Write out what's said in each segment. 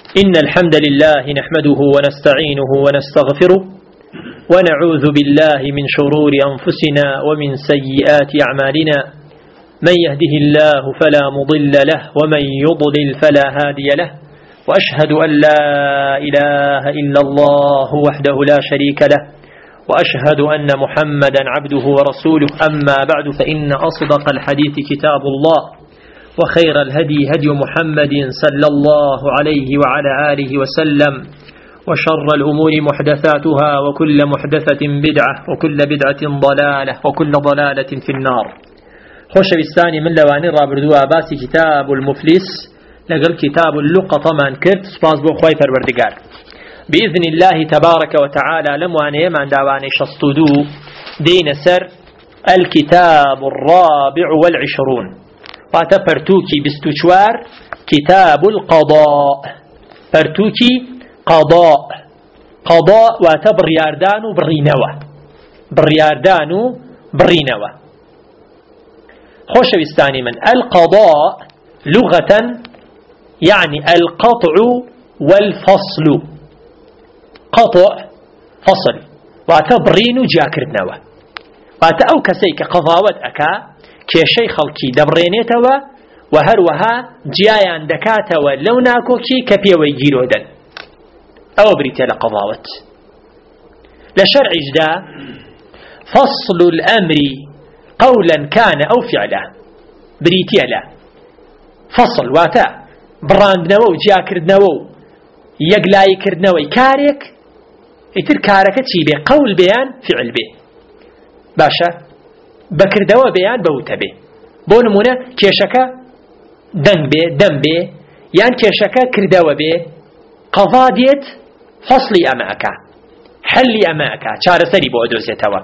إن الحمد لله نحمده ونستعينه ونستغفره ونعوذ بالله من شرور أنفسنا ومن سيئات أعمالنا من يهده الله فلا مضل له ومن يضلل فلا هادي له وأشهد أن لا إله إلا الله وحده لا شريك له وأشهد أن محمدا عبده ورسوله أما بعد فإن أصدق الحديث كتاب الله وخير الهدي هدي محمد صلى الله عليه وعلى آله وسلم وشر الأمور محدثاتها وكل محدثة بدعة وكل بدعة ضلالة وكل ضلالة في النار. خوش بالثاني من لواني رابردوا باسي كتاب المفلس لقل كتاب اللقطة من كرت سباس بو خواي فروردقار بإذن الله تبارك وتعالى لمواني من داواني شصدو دين سر الكتاب الرابع والعشرون واتا پرتوكي بستوچوار كتاب القضاء پرتوكي قضاء واتا برياردانو برينوا خوش بستاني من القضاء لغة يعني القطع والفصل قطع فصل واتا برينو جاكردنوا واتا او كسيك قضاوت اكا كيشي خلقي دبرينيتوا وهروها جيايان دكاتوا لو ناكوكي كبيوي جيرودن او بريتي لقضاوت لشرع جدا فصل الامر قولا كان او فعلا بريتي لا فصل واتا براندنوا جاكردنوا يقلاي كردنوا كاريك يتر كاركة شي بي قول بيان فعل بي باشا بكردوا بيان بوتا بي بو نمونه كيشكا دم بي يعني كيشكا كردوا بي قضا ديت فصلي أماكا حلي أماكا چارەسەری بۆ ئەدۆزێتەوە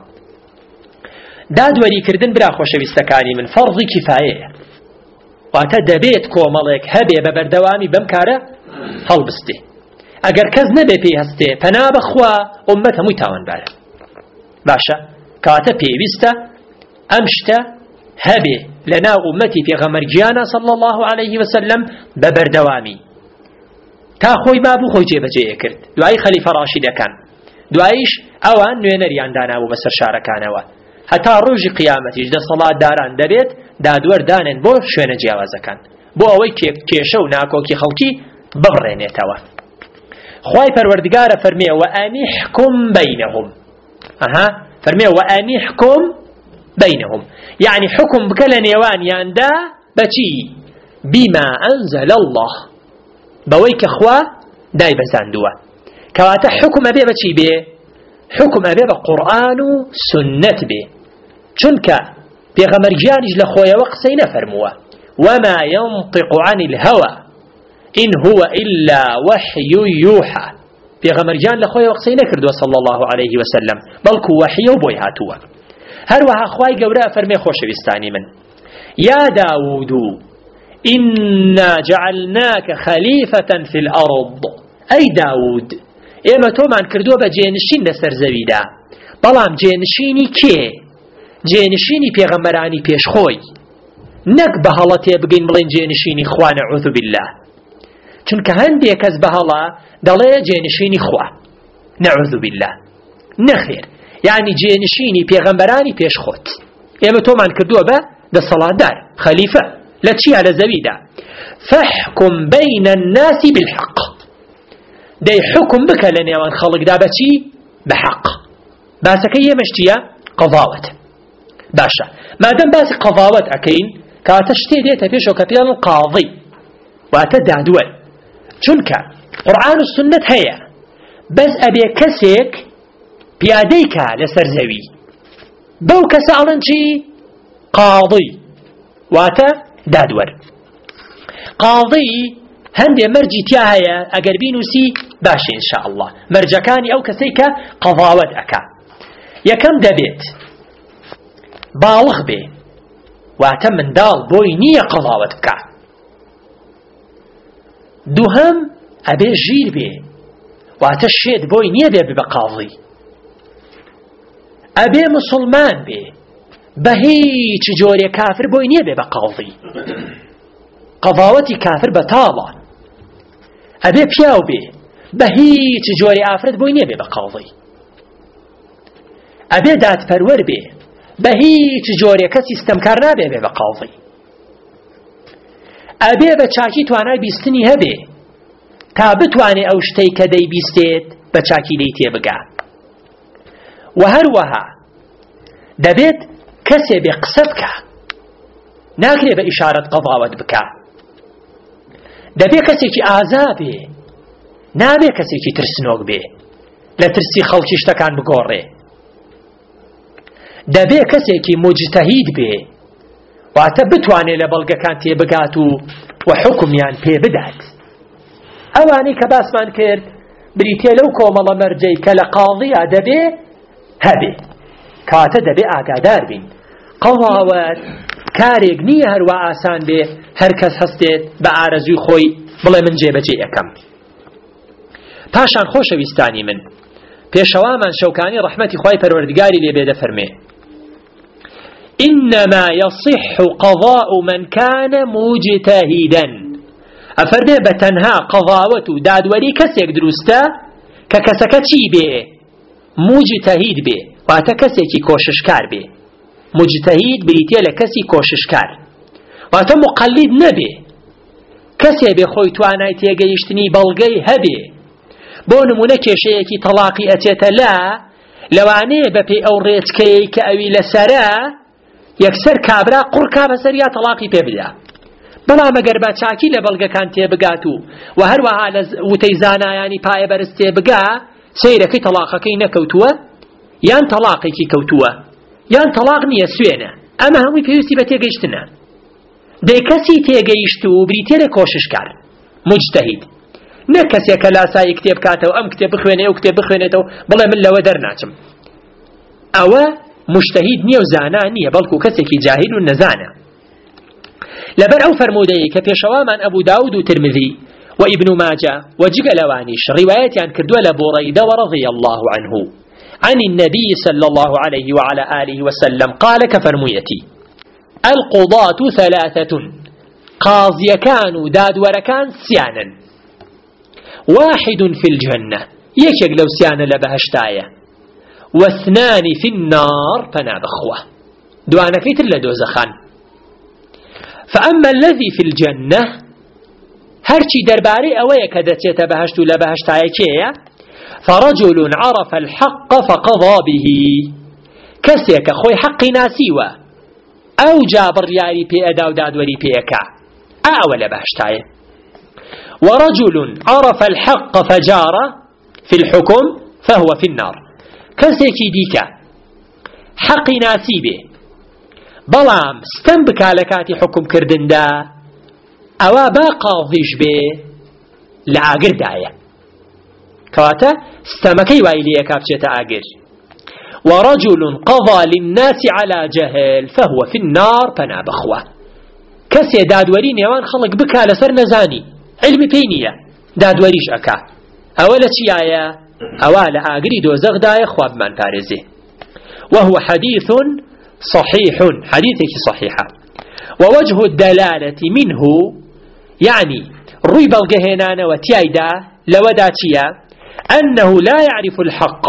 دادوەریکردن برا خۆشەویستەکانی من فەرضی کیفایەیە واتە دەبێت کۆمەڵێک هەبێ بە بەردەوامی بەم کارە هەڵبستێ ئەگەر کەس نەبێ پێی هەستێ پەنا بەخوا ئوممەت هەمووی تاوانبارە باشە کاتە پێویستە ئەم شتە هەبێ لەناو ئوممەتی پێغەمبەرگیانە صلی الله عليه وسلم بە بەردەوامی تا خۆی بابوو خۆی جێبەجێ کرد دوای خەلیفە ڕاشیدەکان دواییش ئەوان نوێنەریان دانابوو بەسەر شارەکانەوە هەتا ڕۆژی قیامەتیش دەسەڵاتداران دەبێت دادوەردانن بۆ شوێنە جیاوازەکان بۆ ئەوەی کێشە و ناکۆکی خەڵکی ببڕێنێتەوە خوای پەروەردگارە فەرمێ وأنحكم بينهم فەرمێ وأنحكم بينهم يعني حكم بكلا نيوان ياندا بچي بما أنزل الله بويك أخوة داي بزاندوا كواتا حكم أبي بچي بي حكم أبي بقرآن سنة بي چونك بيغمر جانج لخويا وقسين فرموا وما ينطق عن الهوى إن هو إلا وحي يوحى بيغمر جان لخويا وقسين كردوا صلى الله عليه وسلم بلكو وحي وبويهاتوا هروها خواي قوراء فرمي خوش بستاني من يا داود إنا جعلناك خليفة في الأرض أي داود إما تومان كردوا بجينشين لسر زويدا بلام جينشيني كي جينشيني بيغمراني بيش خوي نك بهالتي بقين بلين جينشيني خوان عوذ بالله چونك هندي كز بهالا دلي جينشيني خوا نعوذ بالله نخير يعني جينشيني بيغمبراني بيش خوت اما تومان كردوا با ده صلاة دار خليفة لا تشي على زويدا فاحكم بين الناس بالحق ده حكم بك لنيوان خلق دا بچي بحق باسكي مشتيا قضاوت باشا ما دام باس قضاوت اكين كاتشتي ديتا بيشو كبيان القاضي واتدع دول چونك قرآن السنة هيا بس ابي كسيك بياديك لسر زوي بو كسالن شي قاضي واتا دادور قاضي هندي مرجي تياهيا اگر بينوسي باش ان شاء الله مرجكاني او كسيك قضاوت اكا يكم دبيت بالغ بي واتا من دال بوي نية قضاوت بكا دوهم ابي جير بي واتا الشيد بوي نية بي بقاضي أبي مسلمان بي بهيج جوري كافر بوينيه بي بقاضي قضاوتي كافر بطالة ئەبێ پیاو بێ بە هیچ جۆری ئافرەت بۆی نێبێ بە قاڵی، ئەبێ دادپەروەر بێ بە هیچ جۆرێکە سیستەمکار نابێ بێ بە قاڵی، ئەبێ بە چاکی توانای بیستنی هەبێ تا بتوانێ ئەو شتەی کە دەیبیستێت بە چاکی لێی تێبگا. و هەروەها دەبێت کەسێ بێ قسە بکە، ناکرێ بە ئیشارەت قەضاوەت بکە، دەبێ کەسێکی ئازا بێ، نابێ کەسێکی ترسنۆک بێ لە ترسی خەڵکی شتەکان بگۆڕێ، دەبێ کەسێکی مجتەهید بێ واتە بتوانێ لە بەڵگەکان تێبگات و حکمیان پێ بدات. ئەوانەی کە باسمان کرد بریتێ لەو کۆمەڵە مەرجەی کە لە قاضیە دەبێ هەبێ، کاتە دەبێ ئاگادار بین قەڵاوەت کارێک نییە هەروە ئاسان بێ هەر کەس هەستێت بە ئارەزوی خۆی بڵێ من جێبەجێ ئەەکەم. پاشان خۆشەویستانی من پێشەوامان شەوکانی ڕەحمەتی خوای پەروەردگاری لێبێ دەفەرمێ إنما يصح قضاء من كان مجتهدا، ئەفەرمێ بە تەنها قەضاوەت و دادوەری کەسێک دروستە کە کەسەکە چی بێ؟ مجتهید بێ، واتە کەسێکی کۆششکار بێ. مجتهید بریتێ لە کەسی کۆششکار، واتە مقلید نەبێ، کەسێ بێ خۆی توانای تێگەیشتنی بەڵگەی هەبێ. بۆ نمونە کێشەیەکی تەلاقی ئەچێتە لەوانەیە بەپێی ئەو ڕێچکەیەی کە ئەوی لەسەرە یەکسەر کابرا قوڕکا بەسەر یا تەلاقی پێ بدە، بەڵام ئەگەر بە چاکی لە بەڵگەکان تێبگات و هەروەها لە وتەی زانایانی پایە بەرز تێبگا سەیرەکەی تەلاقەکەی نەکەوتووە یان تەلاقێکی کەوتووە یان تەلاق نییە سوێنە، ئەمە هەمووی پێویستی بە تێگەیشتنە. دەی کەسی تێگەیشت و بریتێ لە کۆششکار مجتەهید، نە کەسێکە لاسایی کتێب کاتەوە ئەم کتێب بخوێنێ و کتێب بخوێنێتەوە بڵێ من لەوە دەرناچم، ئەوە مجتەهید نییە و زانا نییە، بەڵکو کەسێکی جاهیل و نەزانە. لەبەر ئەو فەرمودەیە کە پێشەوامان ئەبوو داود و ترمذی و ابن ماجه و جگەلەوانیش ڕیوایەتیان کردووە لە بوڕەیدە رضي الله عنه عن النبي صلى الله عليه وعلى آله وسلم قال كفرميتي القضاة ثلاثة، قاضيكان دادوركان سيانا، واحد في الجنة يكيك لو سيانا لبهشتاية، واثنان في النار فنابخوة دوانا كيتر لدوزخان. فأما الذي في الجنة هرچی درباري أويا كدتيت بهشت لبهشتاية كيا، فرجل عرف الحق فقضى به، كسيك خوي حقي ناسيوة أو جابر ياري بي أدا ودادوري بيكا أولا بهشتاية. ورجل عرف الحق فجار في الحكم فهو في النار، كسيكي ديكا حقي ناسيبه بەڵام ستەم بکا لە کاتی حکم کردندا ئەوە با قاضیش بێ لە ئاگردایە، کەواتە ستەمەکەی وای لێ کابچێتە ئاگر. ورجل قضى للناس على جهل فهو في النار فنابخوة، کەسێ دادوەری نێوان خەڵک بکا لەسەر نەزانی علمی پێی نییە دادوەریش ئەکا، ئەوە لە چیایە؟ ئەوە لە ئاگری دۆزەخدایە خوا بمان پارێزێ. وهو حديث صحيح، حديثك صحيحة. ووجه الدلالة منه يعني روي بلغهنان وتيايدا لوداتيا أنه لا يعرف الحق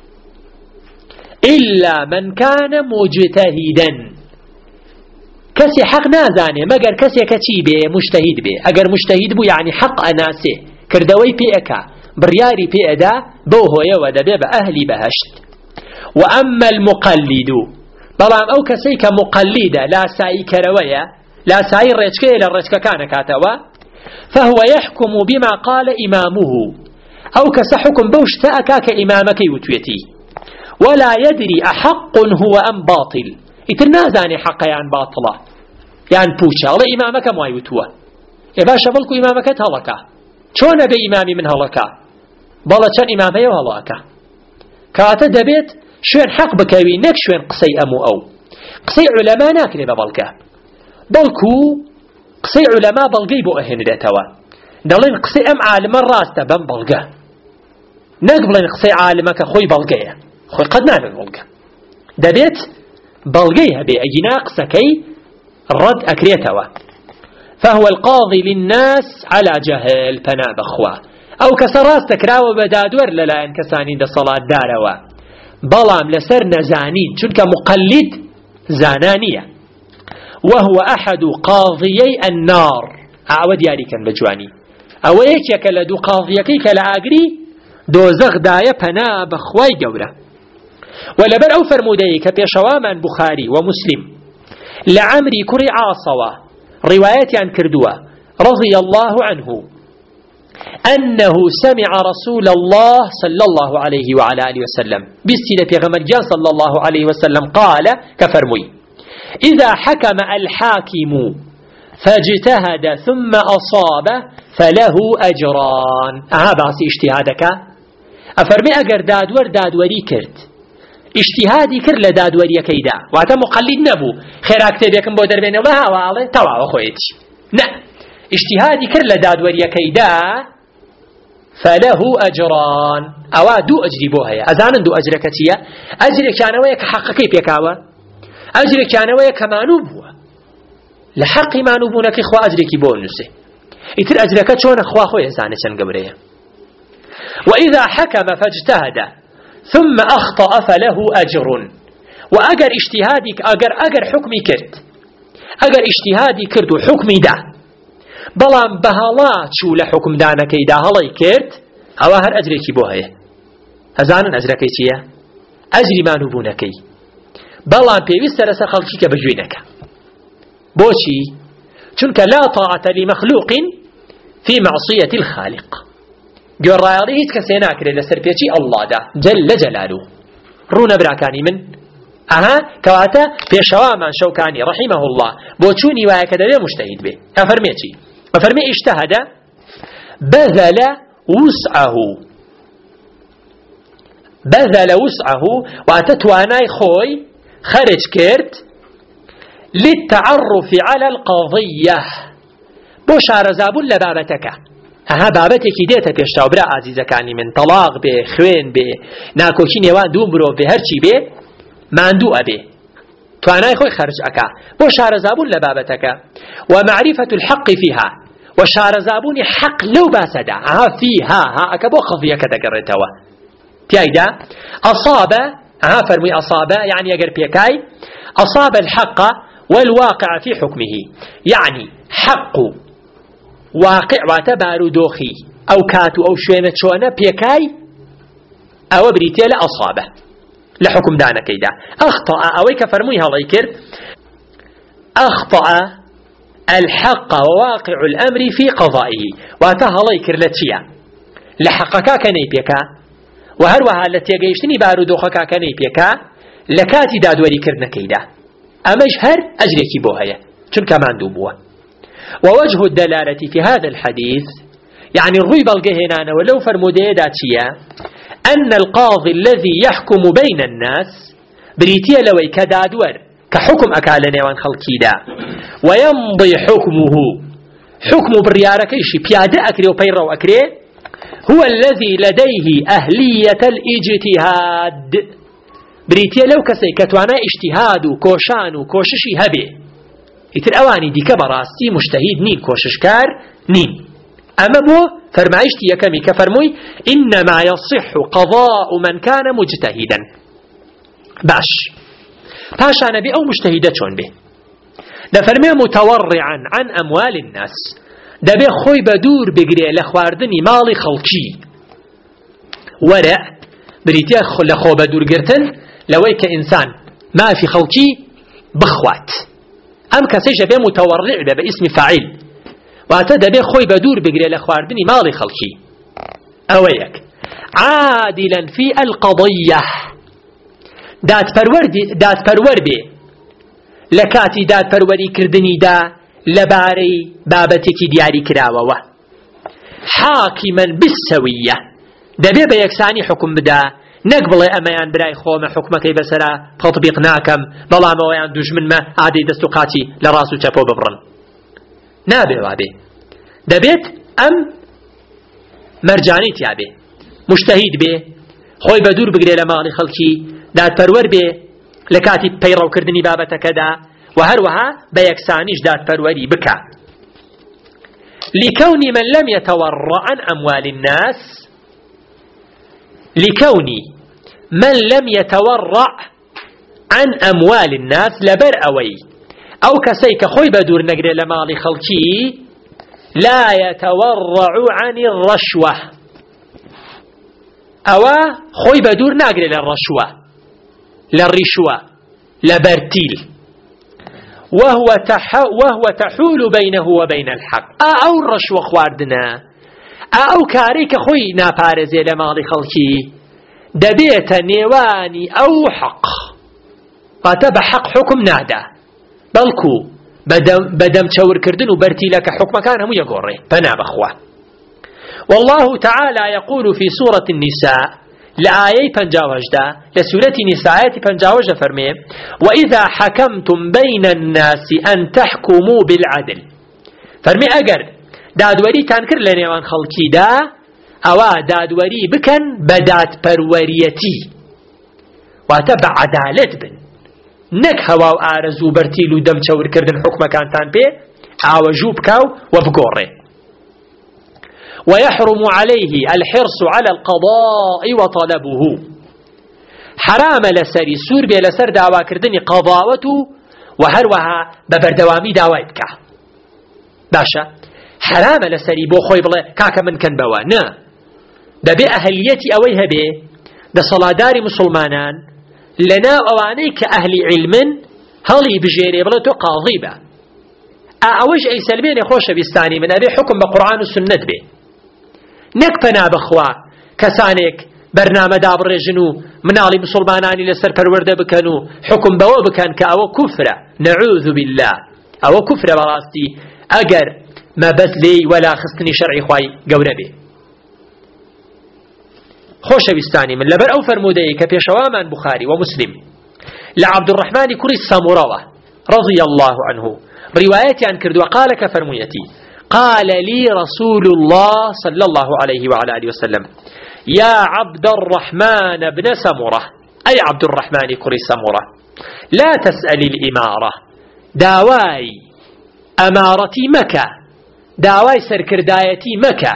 إلا من كان مجتهدا، كسي حق نازاني مگر كسي كتيبه مجتهد به، اگر مجتهد بو يعني حق أناسي كردوي بيئكا برياري بيئدا بوهو يودا بيبا أهلي بهشت. وأما المقلد بەڵام ئەو کەسەی کە مقلدە لاسایی کەرەوەیە لاسایی ڕێچکەیە لە ڕێچکەکانە کاتەوە فهو يحكم بما قال إمامه، ئەو کەسە حکم بەو شتە ئەکا کە ئیمامەکەی وتوێتی، ولا يدري أحق هو أم باطل، ئیتر نازانێ حەقە یان باتڵە یان پوچە، ئەڵێ ئیمامەکەم وای وتووە، ئێ باشە بەڵکو ئیمامەکەت هەڵەکە، چۆنە بێ ئیمامی من هەڵەکە، بەڵە چەند ئیمامەیە هەڵەکە، کاتە دەبێت شوێن حەق بکەوی نەک شوێن قسەی ئەموو ئەو. قسەی عولەما ناکرێ بە بەڵگە، بەڵکو قسەی عولەما بەڵگەی بۆ ئەهێنرێتەوە، دەڵێن قسەی ئەم عالمە ڕاستە بەم بەڵگە، نەک بڵێن قسەی عالمەکە خۆی بەڵگەیە، خۆی قەت نابێت بەڵگە، دەبێت بەڵگەی هەبێ ئەگینا قسەکەی ڕەد ئەکرێتەوە. فهو القاضي للناس على جهل پنا بخوا أو كسراس تكراو بدادور للاين كساني دا صلاة داروا بلام لسر نزانين چونك مقلد زانانية وهو أحد قاضيي النار أعود ياري كان بجواني أو يكيك لدو قاضيكيك لأقري دوزغ دايا پنا بخواي جورا ولبر أو فرموديك بيشوامان بخاري ومسلم لعمري كري عاصوة رواية عن كردوة رضي الله عنه أنه سمع رسول الله صلى الله عليه وعلى آله وسلم بستينة بيغمر جان صلى الله عليه وسلم قال كفرمي إذا حكم الحاكم فاجتهد ثم أصاب فله أجران باسي اجتهادك أفرمي أقر دادوري كرت اجتهادي كر لدادوري كيدا واتا مقلد نبو خير أكتبيكم بودر بين الله وعلي طوع وخويتش لا اجتهادي كر لدادوري كيدا فله أجران أو دو أجري بوهيا أزانا دو أجركتيا أجري كانوا كحقكي بيكاوا أجري كانوا كمانوب هو لحق مانوبونك إخوة أجريك بونسي إتر أجرك شون أخوة خويا زانة شنقبريا وإذا حكم فاجتهد ثم أخطأ فله أجر وأجر اجتهادك أجر حكمي كرت أجر اجتهادي كرت وحكمي دا بلان بهالات شو لحكم دانا كيدا هلاي كرت أواهر أجريك بوهيا هزانا أجركي تيا أجري مانوبونكي بلان بيوست لسا خلقك بجوينك بوشي چونك لا طاعة لمخلوق في معصية الخالق جور رايضي هيت كسيناكري لسربيتي الله دا جل جلاله رونا براكاني من كواتا في شوامان شوكاني رحمه الله بوچوني وياكدا مجتهد به أفرمي اجتهد بذل وسعه واتتواناي خوي خرج كرت للتعرف على القضية بوشار زابون لبابتك بابتك ديتا بيشتاو برا عزيزة كاني من طلاق بي خوين بي ناكوشين يوان دومرو بي هرچي بي ماندو أبي تواناي خوي خرج أكا بوشار زابون لبابتك ومعرفة الحق فيها وشار زابون حق لو باسدا فيها أكا بو قضية كدا قررتوا تيايدا أصاب فرمي أصاب يعني يقر بيكاي أصاب الحق والواقع في حكمه يعني حق واقع واتبار دوخي أو كاتو أو شوينة شوانة بيكاي أو بريتيل أصابه لحكم دانا كيدا أخطأ أويك فرميها الله يكر أخطأ الحق وواقع الأمر في قضائه واتها الله يكر لتشيا لحقكا كني بيكا وهروها التي يجيشتني بارو دوخكا كني بيكا لكاتي دادوري كرنا كيدا أمش هر أجريكي بوهيا چونك ماندوبوه ووجه الدلالة في هذا الحديث يعني الريب الجهنان ولو فرمودي داتشيا أن القاضي الذي يحكم بين الناس بريتيا لوي كدادور كحكم أكالنا وان خلقيدا ويمضي حكم برياركيشي بيادة أكري وبيرو أكري هو الذي لديه أهلية الاجتهاد بريتيا لو كسي كتوانا اجتهاد وكوشان وكوششي هبي يتر أواني دي كبراسي مجتهد نين كوششكار نين أما بو فرمعيشتي يكمي كفرموي إنما يصح قضاء من كان مجتهدا باش باشا نبي أو مجتهدة شون به نفرمي متورعا عن أموال الناس دبي خوي بدور بقري لخواردني مالي خلقي ورع بريتيا لخو بدور قرتن لويك إنسان ما في خلقي بخوات أم كسيجة بي متورع باسم فاعل واتدى بي خوي بدور بقري لخواردني مالي خلقي أويك عادلا في القضية دات پرور بي لكاتي دات پروری كردني دا لباري بابتك دياري كراوة حاكما بالسوية دبي بيكساني حكم بدا نقبل أميان براي خوما حكمك بسرا تطبيق ناكم بلا مويان دجمن ما عادي دستقاتي لراسو تشابو ببرن نابي وابي دبيت أم مرجانيت يابي مجتهد بي خوي بدور بقري لمالي خلقي دات پرور بي لكاتي بيرو كردني بابتك دا وهروها بيكسانيش دات پروری بكا لكون من لم يتورع عن أموال الناس، لكون من لم يتورع عن أموال الناس لبر أوي أو كسيك خوي بدور نقر لمال خلقي لا يتورع عن الرشوة، أو خوي بدور نقر للرشوة للرشوة لبرتيل، وهو تحول بينه وبين الحق. أو الرشوة خواردنا أو كاريك خوي نابارزي لمال خلقي دبيت نيواني أو حق فاتب حق حكم نادا بلكو بدم تشور كردن وبرتي لك حكم كان هم يقوري فنا بخوة. والله تعالى يقول في سورة النساء لآية پنجاوجدا لسورة نساء پنجاوجدا فرمي وإذا حكمتم بين الناس أن تحكموا بالعدل. فرمي أجر دادوري تنكر لنيوان خلقي دا أوا دادوري بكن بدات پروريتي واتبع عدالت بن نك هوا و آرزو برتيل و دم چور كردن حكم كانتان بي عاوجو بكاو وبقوري. ويحرم عليه الحرص على القضاء وطلبه، حرام لسري سور بي لسر دعوا كردن قضاوته وهروها ببردوامي دعوائبك باشا حرام لسري بو خوي بلا كاكا من كان بوا نا دبي أهليتي أويها بي دا صلاداري مسلمانان لنا أواني كأهل علم هلي بجيري بلتو قاضيبا أعوج أي سلمين خوش بيستاني من أبي حكم بقرآن والسنة بي نكبنا بخوا كسانك برنامج دابر رجنو منالي مسلماناني لسر پرورده بكنو حكم بوا بكن كأو كفرة نعوذ بالله أو كفرة براستي أجر ما بس لي ولا خصني شرعي خواي قوربي خوش بيستاني من لبر أو فرمودي كبيشوامان بخاري ومسلم لعبد الرحمن كري الساموراوة رضي الله عنه روايتي عن كرد وقال كفرميتي قال لي رسول الله صلى الله عليه وعلى آله وسلم يا عبد الرحمن بن سمرة أي عبد الرحمن كري سمرة لا تسأل الإمارة داواي أمارتي مكة داواي سركردايتي مكة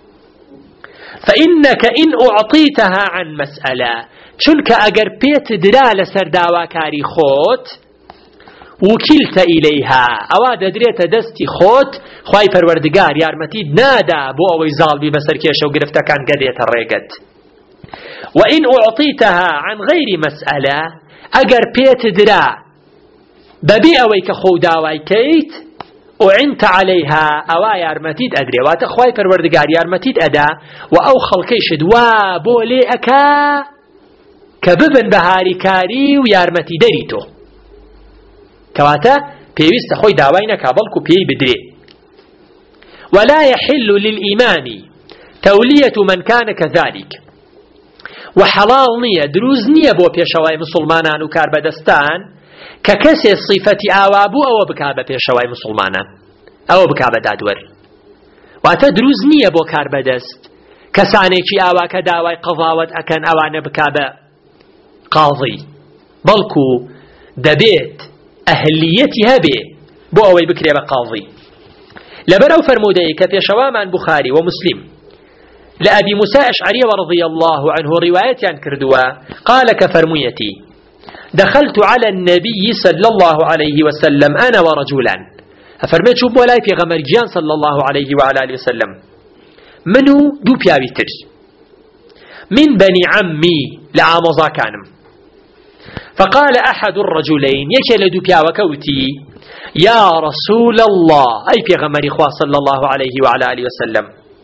فإنك إن أعطيتها عن مسألة چونك أجر بيت درال سرداوا كاري خوت وكلت إليها أواد دريت دستي خوت خواي پروردگار يارمتيد نادا بو أوي ظالبي بسر كيش وقرفتا كان قديت الرقد. وإن أعطيتها عن غير مسألة أجر بيت درا ببي أوي كخو داواي كيت وعنت عليها أوا يارمتيد أدري واتخواي پروردگار يارمتيد أدا وأو خلقيش دوا بولي أكا كببن بهاري كاري ويارمتي دريتو كواتا بيوست خوي داوينا كابلكو بي بدري. ولا يحل للإمام تولية من كان كذلك وحلال نية دروز نية بو بيشواي مسلمانان وكار بدستان ككسي صفة آوابو أو بكابة بيشواي مسلمانان أو بكابة دادور واتا دروز نية بو كار بدست كسانيكي آوا كداوي قضاوت أكن أوان بكابة قاضي بلكو دبيت أهليتها به بو أوي بكري بقاضي. لبرو فرمودي كفي شوامان بخاري ومسلم لأبي موسى أشعري رضي الله عنه رواية عن كردوا قال كفرميتي دخلت على النبي صلى الله عليه وسلم أنا ورجلان أفرميت شوف ولاي في غمرجان صلى الله عليه وعلى آله وسلم منو دو بيابيتر من بني عمي لعاموزا كانم. فقال أحد الرجلين يكل دو بياوكوتي يا رسول الله أي في غمر إخوة صلى الله عليه وعلى آله وسلم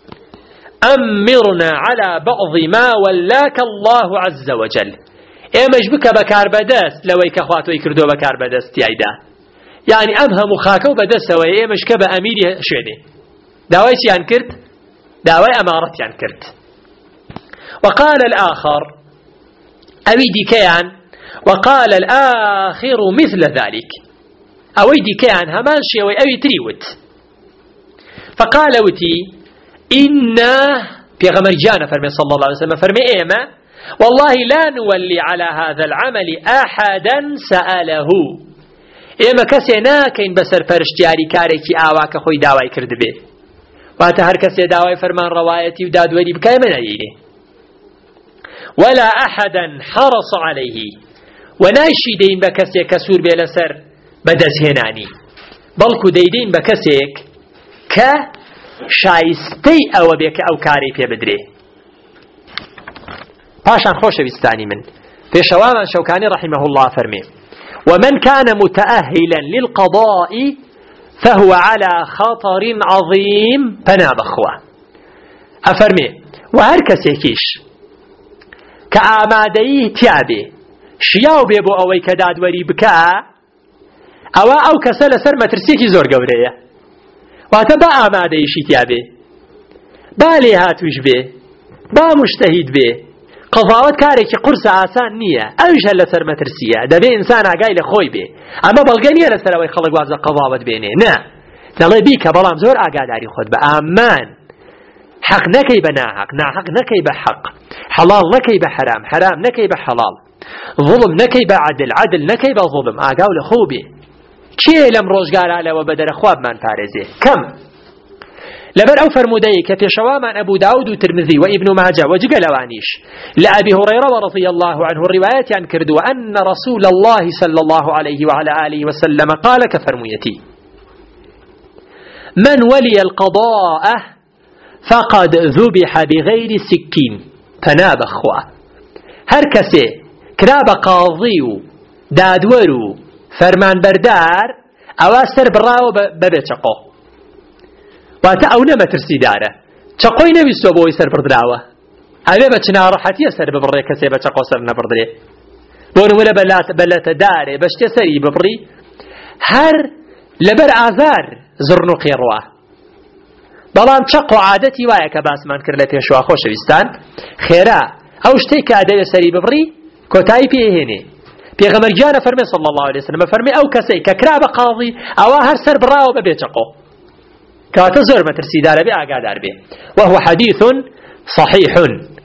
أمرنا على بعض ما ولاك الله عز وجل. إيمش بك بكار بدس لو يكخوات ويكردو بكار بدس تيايدا يعني أمها مخاكو بدس وإيمش كبا أميري شعني داوي شيان كرت داوي أمارت يان كرت. وقال الآخر أبيدي كيان وقال الآخر مثل ذلك أويدي كيان همان شيء أوي تريوت. فقال وتي إنا في غمر جانا فرمي صلى الله عليه وسلم فرمي إيما والله لا نولي على هذا العمل أحدا سأله إيما كسينا كين بسر فرشتياري كاريكي آواك خوي داواي كرد به واتە هەر کەسێ داوای فەرمان ڕەوایەتی و دادوەری بکای من ئەیرێ ولا أحدا حرص عليه وناشي دين بكسيك كسور بلسر بدزهناني بلكو ديدين بكسيك كشايستي أو بك أو كاري في بدري باشان خوش بستاني من في شواما شوكاني رحمه الله فرمي ومن كان متأهلا للقضاء فهو على خطر عظيم فنابخوا أفرمي وهركسيكيش كآمادەی تیابێ شیاو بێ بۆ ئەوەی کە دادوەری بکە ئەو کەسە لەسەر مەترسیەکی زۆر گەورەیە واتە با ئامادەیشی تیابێ با لێهاتووش بێ با مجتەهید بێ قەضاوەت کارێکی قورسە ئاسان نییە ئەویش هەر لەسەر مەترسیە دەبێ ئینسان ئاگای لە خۆی بێ ئەمە بەڵگە نییە لەسەر ئەوەی خەڵک وازە قەضاوەت بێنێ نا دەڵێ بیکە بەڵام زۆر ئاگاداری خۆت بە ئامان حق نكي بناحق ناحق نكي بحق حلال نكي بحرام حرام نكي بحلال ظلم نكي بعدل عدل نكي بظلم آقاو لخوبي چه لم روزگار على وبدر خواب من فارزه كم لبر أو فرمودي كفي شواما أبو داود وترمذي وابن ماجه وجقل وانيش لأبي هريرة رضي الله عنه الرواية عن كردو أن رسول الله صلى الله عليه وعلى آله وسلم قال كفرميتي من ولي القضاء فقد ذبح بغير سكين فناب أخوة هر كسي كراب قاضي دادورو فرمان بردار أواسر براو ببچقو واتا او نما ترسي داره چقوي نويستو بوي سر بردراوه اوه بچنا راحتي سر ببري كسي بچقو سر نبردري بونو ولا بلات داره بشتي سري ببري هر لبر آزار زرنو قيروه بەڵام چەق و عادەتی وایە کە باسمان کرد لە پێشوا خۆشەویستان خێرا ئەو شتێک کە ئەدەوێت سەری ببڕی کۆتایی پێهێنێ پێغەمبەرگیانە فەرمێ صلی الله عليه وسلم فەرمێ ئەو کەسەی کە کرا بە قاضی ئەوە هەر سەر بڕاوە بەبێ چەقۆ کاتە زۆر مەترسیدارە بێ ئاگادار بێ وهو حديث صحيح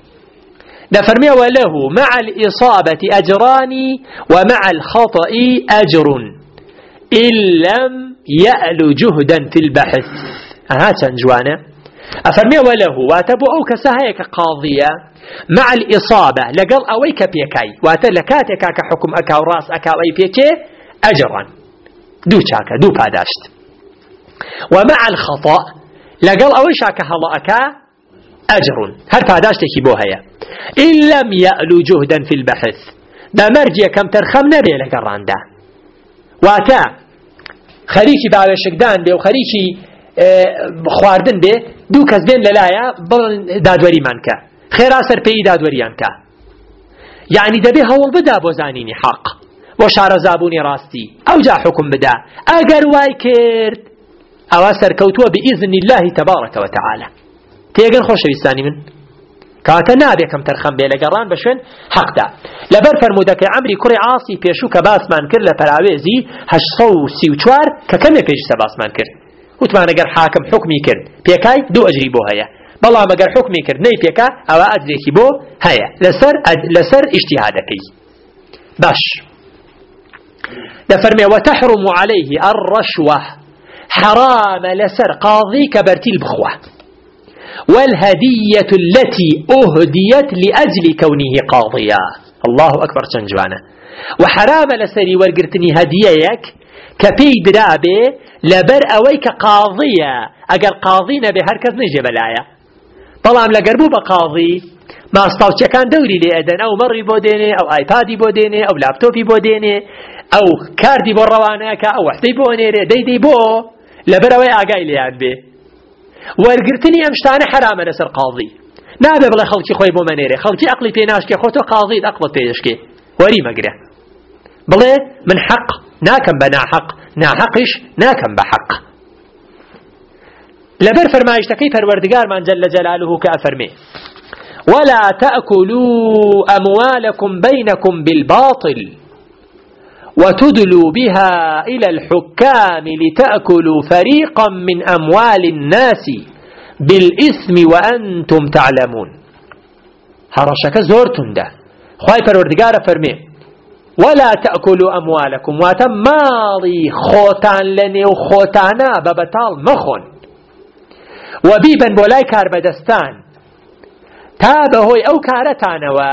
نفرمي وله مع الإصابة أجران ومع الخطأ أجر إن لم يأل جهدا في البحث هاتن جوانه أفرمي وله واتبو أو كسهيك قاضية مع الإصابة لقل أويك بيكاي واتلكاتك كحكم أكا وراس أكا وأي بيكي أجرا دو شاكا دو باداشت ومع الخطأ لقل أويشاك هلا أكا أجر هل باداشتك بوهيا إن لم يألو جهدا في البحث بمرجي كم ترخم نبي لقران ده واتا خريكي باوشكدان بي وخريكي خواردن بێ دوو کەس بێن لەلایە بڵن دادوەریمان کە خێرا سەر پێی دادوەریان کە یعنی دەبێ هەوڵ بدا بۆ زانینی حەق بۆ شارەزابوونی ڕاستی ئەوجا حکم بدا ئەگەر وای کرد ئەوە سەرکەوتووە بئیزن الله تبارك وتعالى تێگەن خۆشەویستانی من کاتە نابێ کەم تەرخەم بێ لە گەڕان بە شوێن حەقدا لەبەر فەرموودەکەی عەمری کوڕی عاسی پێشوو کە باسمان کرد لە پەراوێزی 834 کە کەمێ پێشتە باسمان کرد وتمان اگر حاکم حکمی کرد پیکای دو اجری بو هيا بەڵام اگر حکمی کرد نەی پێکا ئەوە ئەجرێکی بۆ هەیە لەسەر ئیجتیهادەکەی باش دەفەرمێ وتحرم عليه الرشوة حرام لسر قاضي كبرتيل بخوة والهدية التي أهديت لأجل كونه قاضيا الله أكبر چنجوانا وحرام لسري ورقرتني هديك كبي درابي لبر أويك قاضية أقل قاضي نبي هركز نجي بلايا طالما لقربو بقاضي ما استوشي كان دوري لأدن أو مري بوديني أو آيبادي بوديني أو لابتوبي بوديني أو كاردي بورواناك أو وحدي بونيري دي بو لبر أوي أقاي ليان بي ورقرتني أمشتاني حرام لسر قاضي نابي بلا خلقي خوي بو منيري خلقي أقلي بيناشكي خوتو قاضي أقلت بيناشكي وري مقره بلي من حق ناكم بنا حق ناحقش ناكم بحق لبر فرمايشتكي پروردگار من جل جلاله كأفرمي ولا تأكلوا أموالكم بينكم بالباطل وتدلوا بها إلى الحكام لتأكلوا فريقا من أموال الناس بالإثم وأنتم تعلمون هرشك زورتن ده خواهي پروردگار فرمي ولا تأكلوا أموالكم وتماضي خوتان لني وخوتانا ببطال مخون وبيبن بولاي كاربدستان تا بەهۆی ئەو کارەتانەوە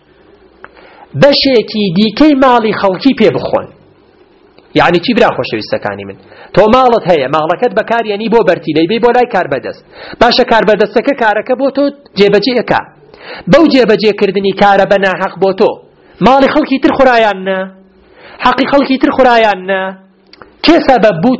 بەشێکی دیکەی ماڵی خەڵکی پێ بخۆن. یعنی چی برا خۆشەویستەکانی من؟ تۆ ماڵت هەیە، ماڵەکەت بەکارێنی بۆ بەرتیلەی بێ بۆ لای کاربەدەست، باشە کاربەدەستەکە کارەکە بۆ تۆ جێبەجێەکە. بەو جێبەجێکردنی کارە بە ناحەق بۆ تۆ ماڵی خەڵکی تر خورایان نە، حەقی خەڵکی تر خورایان نە، کێ سەبەب بوو؟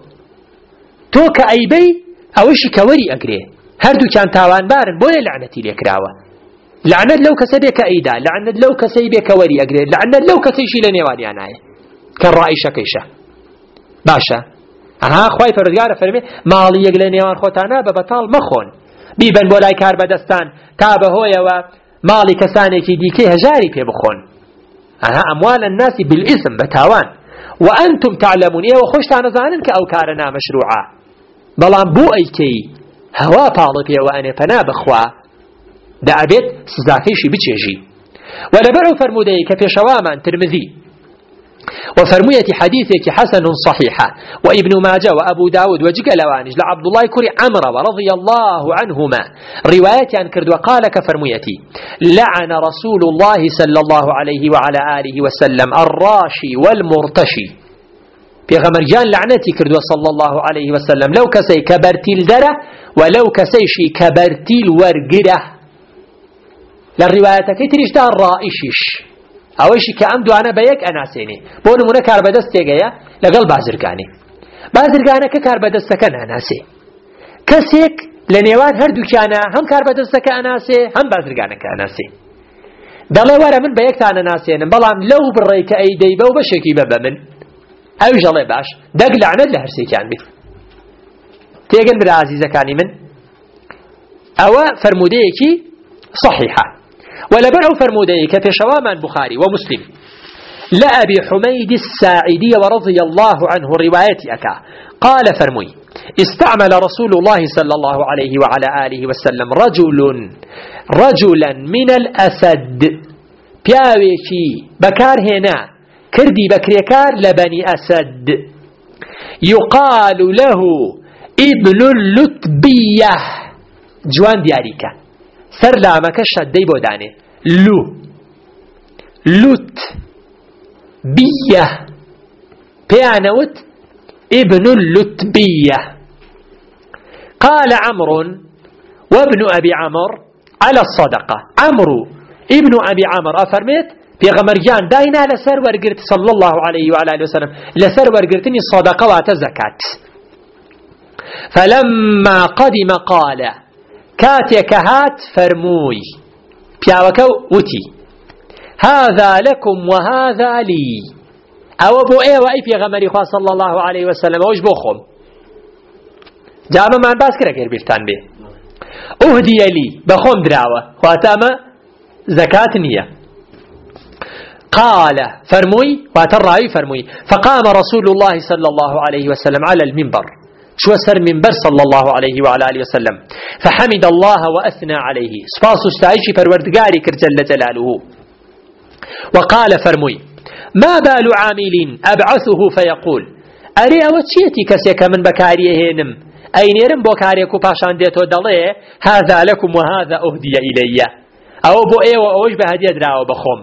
تۆ کە ئەیبەی ئەوەشی کەوەری ئەگرێ، هەردووکیان تاوانبارن، بۆیە لعنەتی لێکراوە. لعنەت لەو کەسە بێ کە ئەیدا، لعنەت لەو کەسەی بێ کە وەری ئەگرێ، لعنەت لەو کەسەیشی لە نێوانیانایە کە ڕائیشەکەیشە. باشە خوای پەروەردگارە فەرمێ ماڵی یەک لە نێوان خۆتانە بە بەتاڵ مەخۆن، بیبەن بۆ لای کاربەدەستان تا بەهۆیەوە ماڵی کەسانێکی دیکەی هەژاری پێ بخۆن. ئەموال الناس بالئثم، بەتاوان. وأنتم تعلمون، ئێوە خۆشتان نەزانن کە ئەو کارە نامەشروعە، بەڵام بۆ ئەیکەی هەوا پاڵە پێوە ئەنێ پەنا بخوا دەبێت سزاکەیشی بچێژی. ولەبەر ئەو فەرمودەیە کە پێشەوامان ترمذی وفرمية حديثك حسن صحيحة وابن ماجه وأبو داود وجقل وانج لعبد الله كري عمرو رضي الله عنهما رواية عن كرد وقال كفرميتي لعن رسول الله صلى الله عليه وعلى آله وسلم الراشي والمرتشي في غمرجان لعنتي كرد صلى الله عليه وسلم لو كسي كبرتيل دره ولو كسيشي كبرتيل ورقره للرواية كتريش دا الرائشش ئەوەیشی کە ئەم دوانە بە یەک ئەناسێنێ. بۆ نمونە کاربەدەستێگەیە لەگەڵ بازرگانەکە کاربەدەستەکە ناناسێ، کەسێک لە نێوان هەردووکیانە هەم کاربەدەستەکە ئەناسێ هەم بازرگانەکە ئەناسێ. دەڵێ وەرە من بە یەکتانە ناسێنم، بەڵام لەو بڕێی کە ئەیدەی بەو بەشێکی بە من، ئەویش دەڵێ باش، دەگ لعنەت لە هەرسێکیان بێت. تێگەن برا عەزیزەکانی من، ئەوە فەرمودەیەکی صحیحە. ولبرع فرمودي كتشوامان بخاري ومسلم لأبي حميد الساعدي ورضي الله عنه روايتي أكا قال فرمي استعمل رسول الله صلى الله عليه وعلى آله وسلم رجلا من الأسد بياويكي بكار هنا كردي بكريكار لبني أسد يقال له ابن اللتبية جوان دياريكا سر لامك الشدي بوداني لوت بية بيانوت ابن اللتبية. قال عمرو وابن أبي عمر على الصدقة. عمرو ابن أبي عمر أفرميت في غمرجان داينا لسر ورقرت صلى الله عليه وعلى آله وسلم لسر ورقرتني الصدقة واتزكات. فلما قدم قال كاتك هات فرموي بياوكو وتي هذا لكم وهذا لي، أو بو إيه وأي في غمري خواه صلى الله عليه وسلم وش بوخم جامع من باس كرا كير بيرتان به أهدي لي بخم دراوة خواتاما زكاة نية. قال فرموي واترعي فرموي فقام رسول الله صلى الله عليه وسلم على المنبر، شو سر منبر صلى الله عليه وعلى آله وسلم، فحمد الله وأثنى عليه سباس استعيشي فروردقاري كرجل جلاله، وقال فرموي ما بال عامل أبعثه فيقول أري أوتشيتي كسيك من بكاريهنم أين يرم بكاريكو باشان ديتو دلي هذا لكم وهذا أهدي إلي، أو بو إيه وأوش بهدي أدراو بخم.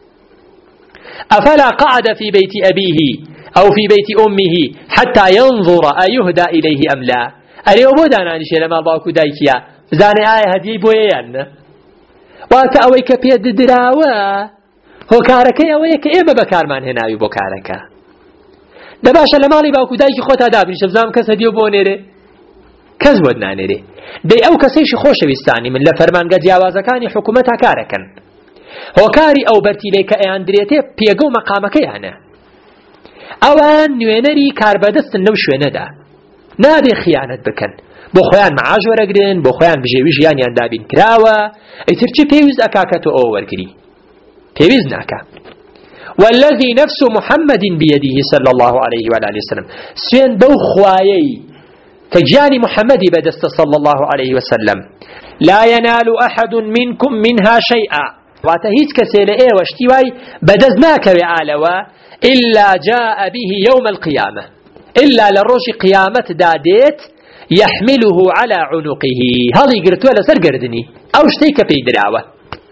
أفلا قعد في بيت أبيه أو في بيت أمه حتى ينظر أيهدى إليه أم لا؟ أري أبودانا نشي لما باكو دايكيا زاني آية هدي بويان واتا أويك بيد دراوة هو كاركي أويك إيما بكارمان هناوي بو كاركا دباشا لمالي باكو دايكي خوتا دابني شبزام كس هديو بونيري كز ودنانيري دي أو كسيش خوش ويستاني من لفرمان قد جاوازكاني حكومتها كاركن هو كاري أو برتيليك ايان دريتي بيقو مقامك يعني ئەوان نوێنەری کاربەدەستن لەو شوێنەدا نابێ خیانەت بکەن، بۆ خۆیان مەعاش وەرەگرن، بۆ خۆیان بژێوی ژیانیان دابین کراوە، ئەیتر چی پێویست ئەکا کە تۆ ئەوە وەرگری؟ پێویست ناکە. والذي نفس محمد بيده صلى الله عليه وعلى آله وسلم سوێن بەو خوایەی کە گیانی محەممەدی بەدەستە صلى الله عليه وسلم لا ينال أحد منكم منها شيئا، واتە هیچ کەسێ لە ئێوە شتی وای بەدەست ناکەوێ ئالەوە إلا جاء به يوم القيامة، إلا لروج قيامة داديت يحمله على عنقه هذه قرتوا لسر قردني أو شتيك في دراوة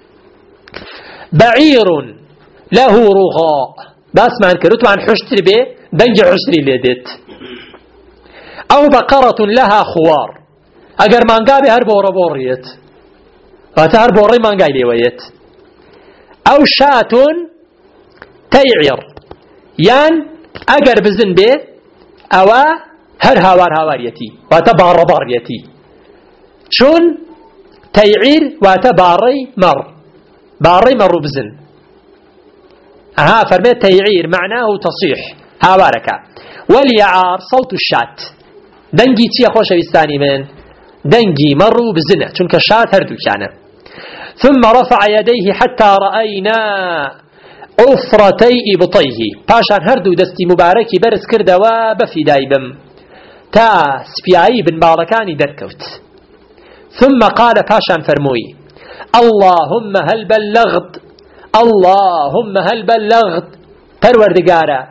بعير له رغاء بس ما انكرت عن حشتر به دنج حشتري ليدت أو بقرة لها خوار أجر مانقابي هربورة بوريت فتهر بوري مانقاي ليويت أو شاة تيعر يان أجر بزن به أو هر هاواريتي واتبار باريتي شون تيعير واتباري باري مر بزن فرميت تيعير معناه تصيح هاوارك واليعار صوت الشات دنجي تي خوش بستاني من دنجي مروا بزنة چونك الشات هردو كان ثم رفع يديه حتى رأينا عفرتي إبطيه باشان هردو دستي مباركي برز كردوا بفي دايبم تا سبيعي بن بالكاني دركوت ثم قال باشان فرموي اللهم هل بلغت اللهم هل بلغت پروردگارا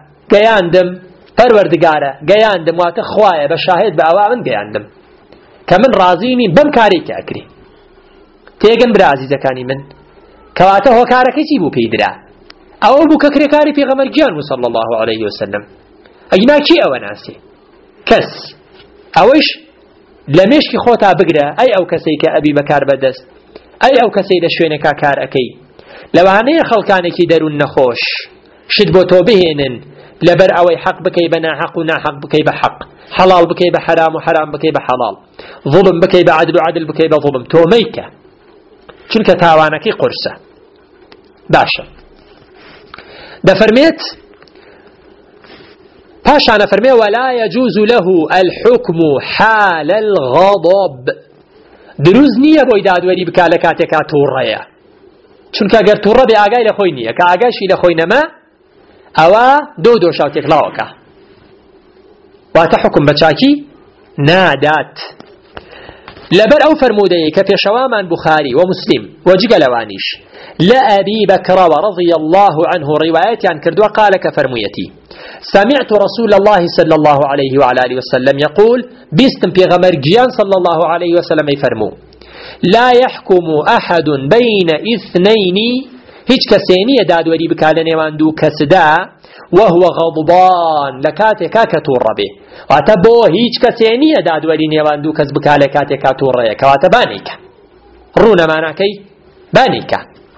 گياندم واتخوايا بشاهد بأواء من گياندم كمن رازيني بمكاري كأكري تيغن برازي زكاني من كواته هو كاركي سيبو بيدرا أو أبو ككري في غمر جان صلى الله عليه وسلم أجنا كي أو ناسي كس أوش لمشكي خوتا بقرا أي أو كسيك أبي بكار بدست أي أو كسيد شوينكا كار أكي لو عني خلقانكي درون نخوش شد بوتو بهنن لبر أوي حق بكي بنا حق ونا حق بكي بحق حلال بكي بحرام وحرام بكي بحلال ظلم بكي بعدل وعدل بكي بظلم توميك چونك تاوانكي قرصة باشا ده فرميت باشا فرمي ولا يجوز له الحكم حال الغضب دروز نية بو دادوري بكالكاتك توريا چونك اگر تورا بي آقاي لخوي نية كآقاشي لخوي نما أوا دو شاوتك لاوكا واتحكم بچاكي نادات لبر أو فرمودي كفي شوامان بخاري ومسلم وجقلوانيش لأبي بكر رضي الله عنه روايات عن كردوا قال كفرميتي سمعت رسول الله صلى الله عليه وعلى آله وسلم يقول بيستم في غمر جيان صلى الله عليه وسلم يفرمو لا يحكم أحد بين اثنين هيج كسيني دادوري بكالني واندو كسدا وهو غضبان لكاتك كتور به واتبو هيج كسيني دادوري نيواندو كس بكالكاتك كتور ريه كواتبانيك رونا معناكي بانيك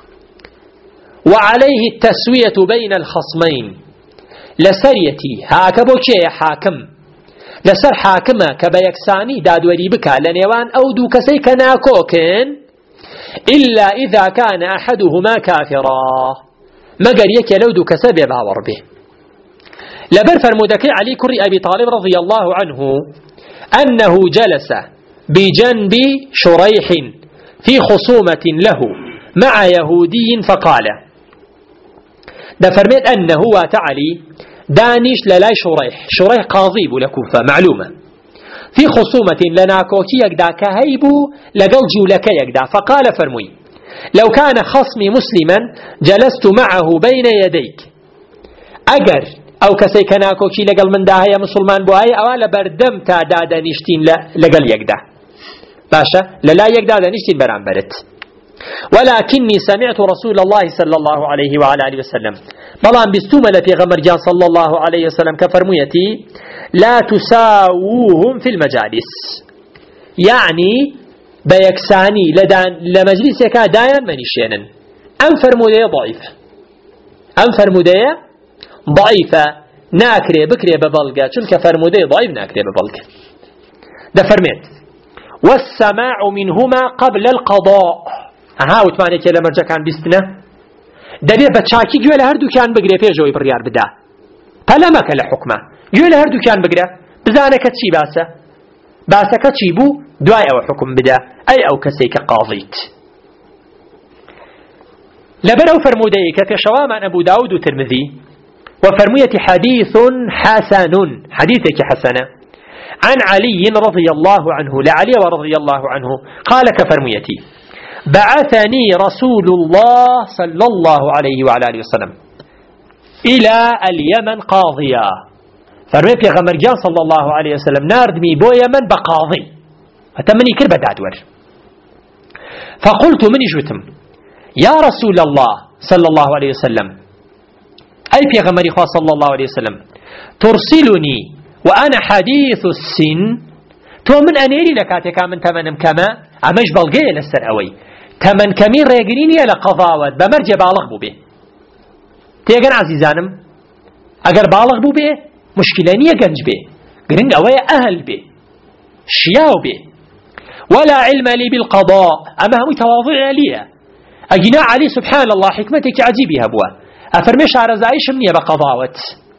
وعليه التسوية بين الخصمين لسريتي هاكبو شيء حاكم لسر حاكمة كبيكساني دادوري بكا لنيوان أو دو كسي كناكوكن إلا إذا كان أحدهما كافرا مقر يكي لو دو كسب باور به لبر فرمودك علي كري أبي طالب رضي الله عنه أنه جلس بجنب شريح في خصومة له مع يهودي فقال ده فرميت أنه واتعلي دانيش للاي شريح قاضيب لكوفة معلومة في خصومة لنا كوكي يقدا كهيبو لقل جولك يقدا فقال فرمي لو كان خصمي مسلما جلست معه بين يديك أجر أو كسيكنا كوكي لقل من داهي مسلمان بوهاي أولا بردم تعداد نشتين لقل يقدا باشا للا يقدا نشتين بران برد ولكني سمعت رسول الله صلى الله عليه وعلى آله وسلم بلان بستومة في غمرجان صلى الله عليه وسلم كفرميتي لا تساووهم في المجالس يعني بيكساني لمجلسك دايما منشينا أم فرمودية ضعيفة ناكري بكري ببلغة چونك فرمودية ضعيف ناكري ببلغة ده فرميت والسماع منهما قبل القضاء هاوت معنی که لمرجع کان بیستنه دبی بچاکی جوال هر دو کان بگیره پیجوی بریار بده پلا ما کل حکمه جوال هر دو کان بگیره بزانه کچی باسه کچی بو دوای او حکم بده ای او کسی که قاضیت لبرو فرموده که في شوامان ابو داود و ترمذی وفرمية حديث حسن حديثك حسنة عن علي رضي الله عنه لعلي ورضي الله عنه قال كفرميتي بعثني رسول الله صلى الله عليه وعلى آله وسلم إلى اليمن قاضيا فرمي پیغمبرجان صلى الله عليه وسلم ناردمي بو يمن بقاضي فتمني كربة دادور فقلت من جوتم يا رسول الله صلى الله عليه وسلم أي پیغمبري خواه صلى الله عليه وسلم ترسلني وأنا حديث السن تو من أنيري لكاتكا من تمنم كما أمش بلغي لسر أوي تمن كمين ريقريني لقضاوت بمرجع بالغ بو به تيغن عزيزانم اگر بالغ بو به مشكلة نية گنج به گرنگ اوه أهل به شياو به ولا علم لي بالقضاء أما هم تواضع لي أجناء علي سبحان الله حكمتك عجيبها بوا أفرمش عرزائش مني بقضاوت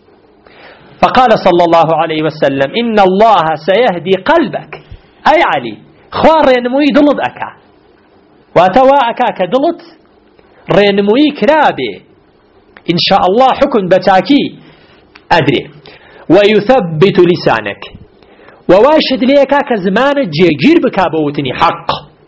فقال صلى الله عليه وسلم إن الله سيهدي قلبك أي علي خوار رينموي دلد أكا واتوا أكا كدلد رينموي كرابي إن شاء الله حكم بتاكي أدري ويثبت لسانك وواشد ليك كزمان جيجير بكابوتني حق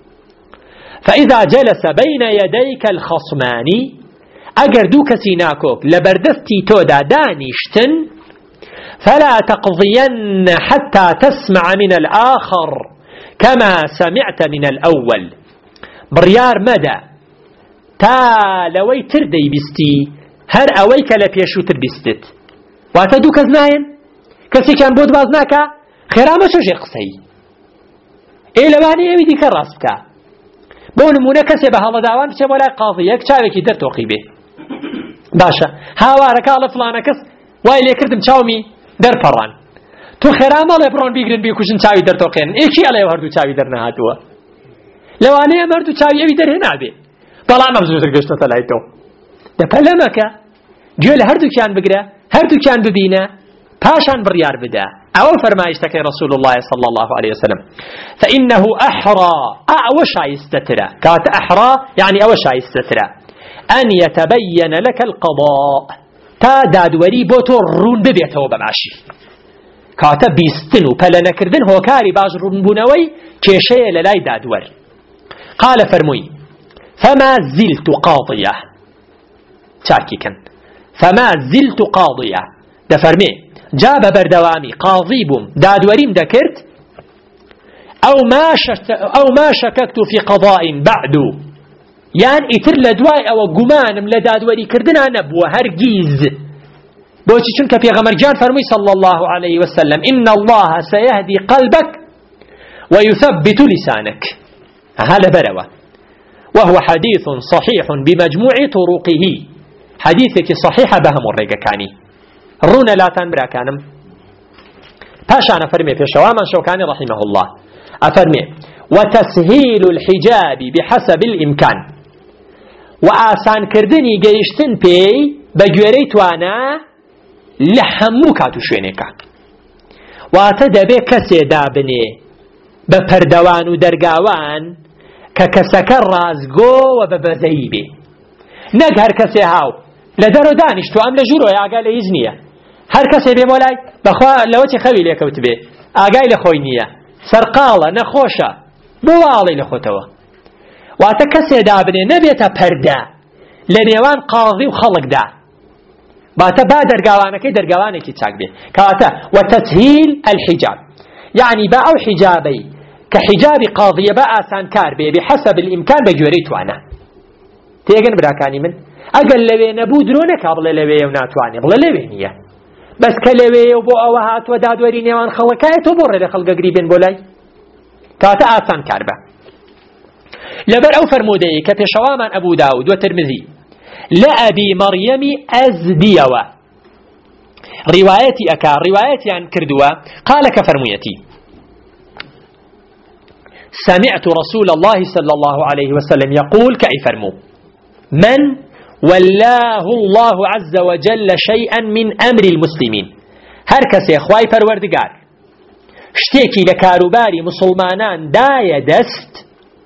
فإذا جلس بين يديك الخصمان أجر دوك سيناكوك لبردستي تودا دانيشتن فلا تقضين حتى تسمع من الآخر كما سمعت من الأول بريار مدى تا لوي تردي بستي هر أويك لبيشو تربستت واتدو كزناين كسي كان بود بازناكا خيرامة شوشي قصي إيه لواني يوي ديك الراسبكا بونمونا كسي بهالا داوان بچه ولا قاضي يك چاوكي در توقي به باشا هاوارك على فلانا كس واي لي كردم چاومي در پران تو خيرامة لبرون بيگرن بيكوشن چاوي در توقين ايكي علي وهردو چاوي در نهاتوا لواني امردو چاوي يوي در هنا بي طلع مبزوزر قشتا تلايتو ده پلمكا جيو لهردو كان بقرا هردو كان ببينا پاشان بريار بدا او فرمايشتك رسول الله صلى الله عليه وسلم فإنه أحرى أوشا يستترى كات أحرى يعني أوشا يستترى أن يتبين لك القضاء تا دادوري بوتو رون ببيته بماشي كات بيستنو پلا نكردن هو كاري باج رون بونوي كيشي للاي دادور قال فرموي فما زلت قاضية تاكي كان فما زلت قاضية دفرمي جاب بردوامي قاضيبم دادوريم دكرت أو ما شككت في قضاء بعد يعني اتر لدواي أو قمانم لدادوري كردنا نبوة هرقيز بوشي شنك في غمرجان فرمي صلى الله عليه وسلم إن الله سيهدي قلبك ويثبت لسانك هذا بروة وهو حديث صحيح بمجموع طرقه حديثك صحيحة بهم الرقكاني رونا لا تنبرا كانم باشانا فرمي في شواما شوكاني رحمه الله أفرمي وتسهيل الحجاب بحسب الإمكان وآسان كردني جيشتن بي بجوريت وانا لحمو كاتو شوينيكا واتدبي كسي دابني بپردوان و درقاوان ككسكر رازقو وببزيبي نقهر كسي هاو لدرو دانش تو ام لجورو يا قال يزنيه هر کسی به مولای بخوا لوتی خوی لیکوت به آگای لخوینیه سرقاله نخوشه بوالی لخوتوا واتا کسی دابنه نبیتا پرده لنیوان قاضی و خلق ده باتا با درگوانه کی چاک به کاتا وتسهيل الحجاب يعني با او حجابي كحجاب قاضية با آسان كار به بحسب الإمكان بجوريت وانا تيغن براكاني من اقل لوي نبو درونك ابل لوي وناتواني بل لوي نيه بس كلوي وبو اوهات ودادوري نيوان خلقاي تو بور لخلق قريبين بولاي كاتا آسان كاربه لبر او فرمودي كبشوامان ابو داود وترمذي لأبي مريم أزديوا روايتي أكا روايتي عن كردوا قال كفرميتي سمعت رسول الله صلى الله عليه وسلم يقول كأفرمو من ولاه الله عز وجل شيئا من أمر المسلمين هركس يخواي پروردگار اشتيكي لكاروباري مسلمانان داية دست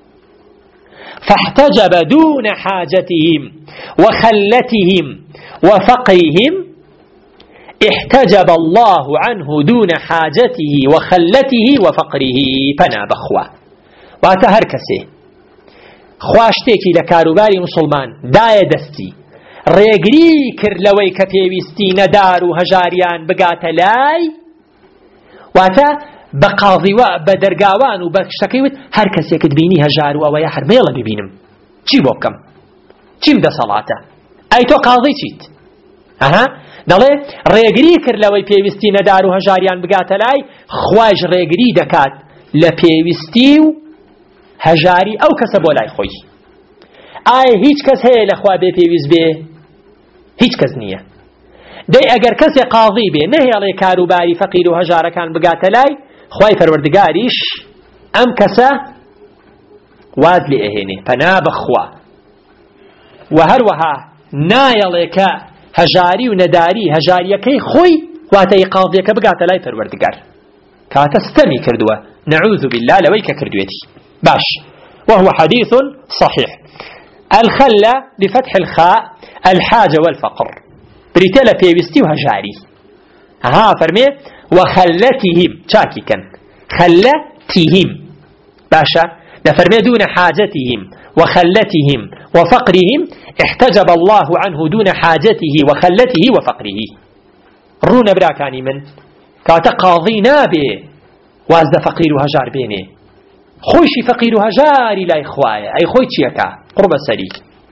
فاحتجب دون حاجتهم وخلتهم وفقرهم احتجب الله عنه دون حاجته وخلته وفقره فنا بخوا واتا هر کسی خواشتێکی لە کاروباری مسلمان دایە دەستی ڕێگری کرد لەوەی کە پێویستی نەدار و هەژاریان بگاتە لای واتە بە قاضیوە بە دەرگاوان و بە شتەکەی وت هەر کەسێکت بینی هەژار و ئەوەیە هەرمێڵە ببینم چی بۆ بکەم چیم دەسەڵاتە ئەی تۆ قاضی چیت دەڵێ ڕێگری کرد لەوەی پێویستی نەدار و هەژاریان بگاتە لای خوایش ڕێگری دەکات لە پێویستی و هەژاری ئەو کەسە بۆ لای خۆی ئایا هیچ کەس هەیە لەخوا بێ پێویست بێ هیچ کەس نییە دەی ئەگەر کەسێ قاضی بێ نەهێڵێ کاروباری فەقیر و هەژارەکان بگاتە لای خوای پەروەردگاریش ئەم کەسە واز لێ ئەهێنێ پەنا بەخوا و هەروەها نایەڵێ کە هەژاری و نەداری هەژاریەکەی خۆی واتەی قاضیەکە بگاتە لای پەروەردگار کاتە ستەمی کردووە نەعوذ بالله لەوەی کە کردوێتی باش وهو حديث صحيح الخلة بفتح الخاء الحاجة والفقر بريتلا بيوستي وهجاري فرمي وخلتهم شاكي كان خلتهم باشا نفرمي دون حاجتهم وخلتهم وفقرهم احتجب الله عنه دون حاجته وخلته وفقره رونا براكاني من كاتا قاضي نابي وازد فقير وهجار بيني خوشي فقير وهجاري لا إخوايا أي خوي تشيكا قرب سري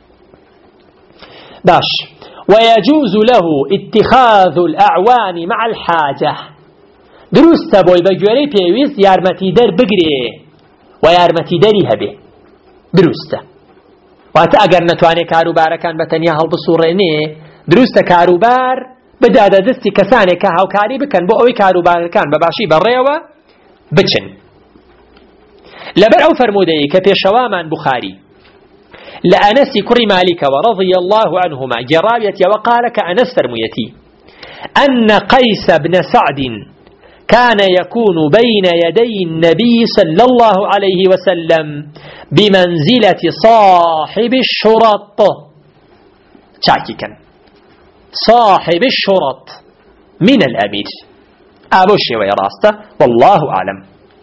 باش ويجوز له اتخاذ الأعوان مع الحاجة دروست بوي بجوري بيويز يارمتي در بقري ويارمتي دري هبه دروست واتا اگر نتواني كاروبار كان بتنيا هالبصوريني دروست كاروبار بدا دستي كساني كهاوكاري بكن بو اوي كاروبار كان بباشي بريوه بچن لبر او فرمودي كبيشوامان بخاري لأنس كري مالك ورضي الله عنهما جرابية وقال كأنس فرميتي أن قيس بن سعد كان يكون بين يدي النبي صلى الله عليه وسلم بمنزلة صاحب الشرط شاككا صاحب الشرط من الأمير أبو الشيوي راسته والله أعلم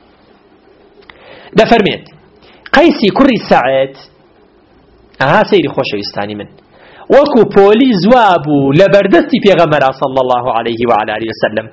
ده فرميت قيسي كري سعد سيري خوشويستاني من وكو بولي زوابو لبردستي في غمرة صلى الله عليه وعلى آله وسلم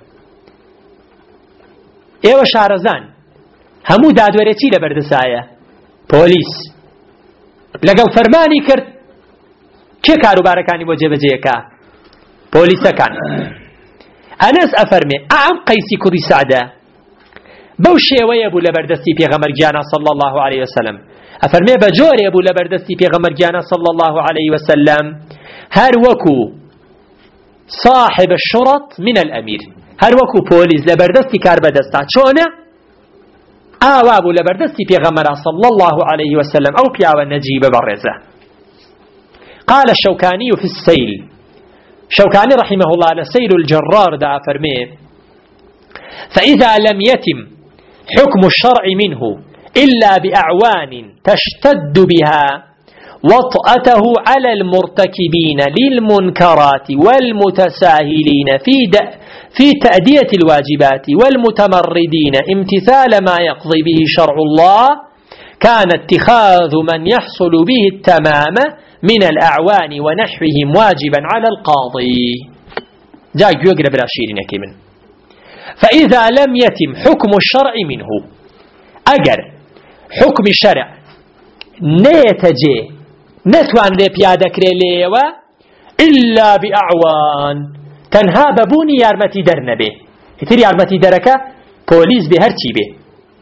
ايوه شارزان همو دادوريتي لبردسايا بوليس لقو فرماني كرت كي كارو باركاني موجب جيكا بوليسا كان أنس أفرمي قيسي كري سعدا بوشي ويبو لبردستي في غمر جانا صلى الله عليه وسلم أفرمي بجوري أبو لبردستي في غمر جانا صلى الله عليه وسلم هر وكو صاحب الشرط من الأمير هر وكو بوليس لبردستي كاربدستا چونه أبو لبردستي في غمر صلى الله عليه وسلم أو بياوى النجيب برزة قال الشوكاني في السيل شوكاني رحمه الله على سيل الجرار دا أفرمي فإذا لم يتم حكم الشرع منه إلا بأعوان تشتد بها وطأته على المرتكبين للمنكرات والمتساهلين في تأدية الواجبات والمتمردين امتثال ما يقضي به شرع الله كان اتخاذ من يحصل به التمام من الأعوان ونحوهم واجبا على القاضي جاء يقرب الأشيرين كمن فإذا لم يتم حكم الشرع منه أجر حكم الشرع نيتجي نتوان لي بيادك ليوا إلا بأعوان تنها ببوني يارمتي درنبه كتير يارمتي دركة بوليس بهرتي به